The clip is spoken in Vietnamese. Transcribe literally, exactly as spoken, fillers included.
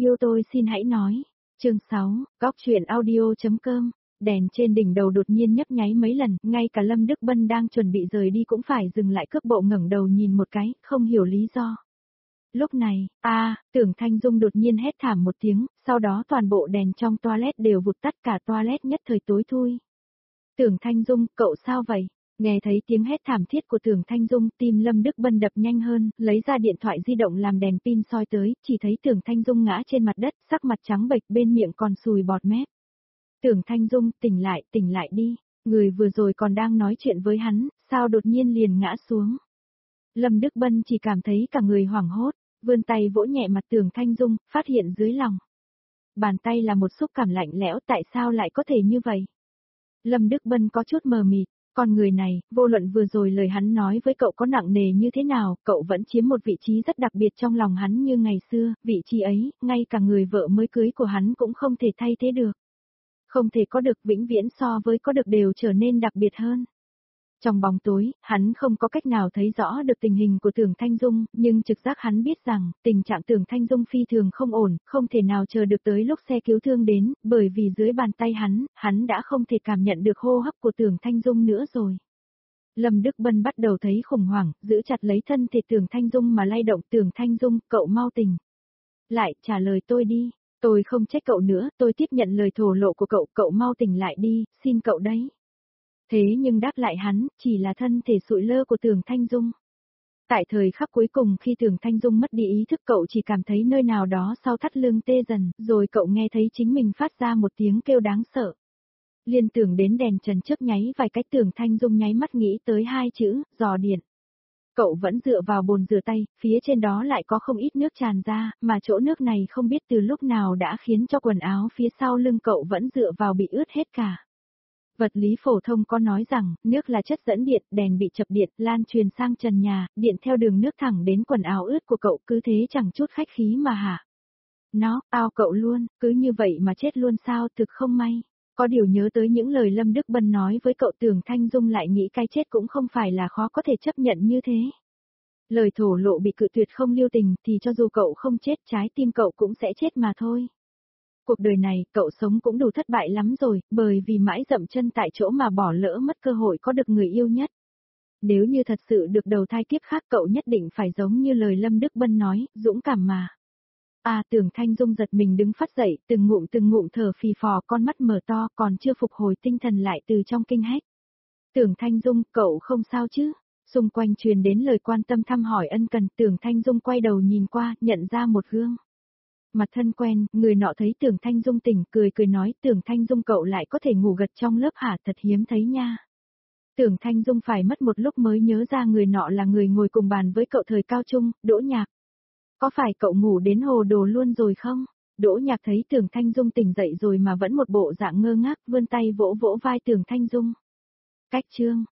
yêu tôi xin hãy nói. Chương sáu, góc truyện audio.com. Đèn trên đỉnh đầu đột nhiên nhấp nháy mấy lần, ngay cả Lâm Đức Bân đang chuẩn bị rời đi cũng phải dừng lại cước bộ ngẩng đầu nhìn một cái, không hiểu lý do. Lúc này, a, à, Tưởng Thanh Dung đột nhiên hét thảm một tiếng, sau đó toàn bộ đèn trong toilet đều vụt tắt, cả toilet nhất thời tối thui. Tưởng Thanh Dung, cậu sao vậy? Nghe thấy tiếng hét thảm thiết của Tưởng Thanh Dung, tim Lâm Đức Bân đập nhanh hơn, lấy ra điện thoại di động làm đèn pin soi tới, chỉ thấy Tưởng Thanh Dung ngã trên mặt đất, sắc mặt trắng bệch, bên miệng còn sùi bọt mép. Tưởng Thanh Dung, tỉnh lại, tỉnh lại đi, người vừa rồi còn đang nói chuyện với hắn, sao đột nhiên liền ngã xuống. Lâm Đức Bân chỉ cảm thấy cả người hoảng hốt, vươn tay vỗ nhẹ mặt Tưởng Thanh Dung, phát hiện dưới lòng bàn tay là một xúc cảm lạnh lẽo, tại sao lại có thể như vậy? Lâm Đức Bân có chút mờ mịt, con người này, vô luận vừa rồi lời hắn nói với cậu có nặng nề như thế nào, cậu vẫn chiếm một vị trí rất đặc biệt trong lòng hắn như ngày xưa, vị trí ấy, ngay cả người vợ mới cưới của hắn cũng không thể thay thế được. Không thể có được, vĩnh viễn so với có được đều trở nên đặc biệt hơn. Trong bóng tối, hắn không có cách nào thấy rõ được tình hình của Tưởng Thanh Dung, nhưng trực giác hắn biết rằng, tình trạng Tưởng Thanh Dung phi thường không ổn, không thể nào chờ được tới lúc xe cứu thương đến, bởi vì dưới bàn tay hắn, hắn đã không thể cảm nhận được hô hấp của Tưởng Thanh Dung nữa rồi. Lâm Đức Bân bắt đầu thấy khủng hoảng, giữ chặt lấy thân thể Tưởng Thanh Dung mà lay động. Tưởng Thanh Dung, cậu mau tỉnh lại, trả lời tôi đi. Tôi không trách cậu nữa, tôi tiếp nhận lời thổ lộ của cậu, cậu mau tỉnh lại đi, xin cậu đấy. Thế nhưng đáp lại hắn, chỉ là thân thể sụi lơ của Tưởng Thanh Dung. Tại thời khắc cuối cùng khi Tưởng Thanh Dung mất đi ý thức, cậu chỉ cảm thấy nơi nào đó sau thắt lưng tê dần, rồi cậu nghe thấy chính mình phát ra một tiếng kêu đáng sợ. Liên tưởng đến đèn trần trước nháy vài cách, Tưởng Thanh Dung nháy mắt nghĩ tới hai chữ, giò điện. Cậu vẫn dựa vào bồn rửa tay, phía trên đó lại có không ít nước tràn ra, mà chỗ nước này không biết từ lúc nào đã khiến cho quần áo phía sau lưng cậu vẫn dựa vào bị ướt hết cả. Vật lý phổ thông có nói rằng, nước là chất dẫn điện, đèn bị chập điện, lan truyền sang trần nhà, điện theo đường nước thẳng đến quần áo ướt của cậu, cứ thế chẳng chút khách khí mà hả. Nó, ao cậu luôn, cứ như vậy mà chết luôn sao, thực không may. Có điều nhớ tới những lời Lâm Đức Bân nói với cậu, Tưởng Thanh Dung lại nghĩ cái chết cũng không phải là khó có thể chấp nhận như thế. Lời thổ lộ bị cự tuyệt không lưu tình thì cho dù cậu không chết, trái tim cậu cũng sẽ chết mà thôi. Cuộc đời này, cậu sống cũng đủ thất bại lắm rồi, bởi vì mãi dậm chân tại chỗ mà bỏ lỡ mất cơ hội có được người yêu nhất. Nếu như thật sự được đầu thai kiếp khác, cậu nhất định phải giống như lời Lâm Đức Bân nói, dũng cảm mà. À, Tưởng Thanh Dung giật mình đứng phát dậy, từng ngụm từng ngụm thở phì phò, con mắt mở to, còn chưa phục hồi tinh thần lại từ trong kinh hách. Tưởng Thanh Dung, cậu không sao chứ? Xung quanh truyền đến lời quan tâm thăm hỏi ân cần. Tưởng Thanh Dung quay đầu nhìn qua, nhận ra một gương mặt thân quen, người nọ thấy Tưởng Thanh Dung tỉnh, cười cười nói, Tưởng Thanh Dung cậu lại có thể ngủ gật trong lớp hả, thật hiếm thấy nha. Tưởng Thanh Dung phải mất một lúc mới nhớ ra người nọ là người ngồi cùng bàn với cậu thời cao trung, Đỗ Nhạc. Có phải cậu ngủ đến hồ đồ luôn rồi không? Đỗ Nhạc thấy Tưởng Thanh Dung tỉnh dậy rồi mà vẫn một bộ dạng ngơ ngác, vươn tay vỗ vỗ vai Tưởng Thanh Dung. Cách chương,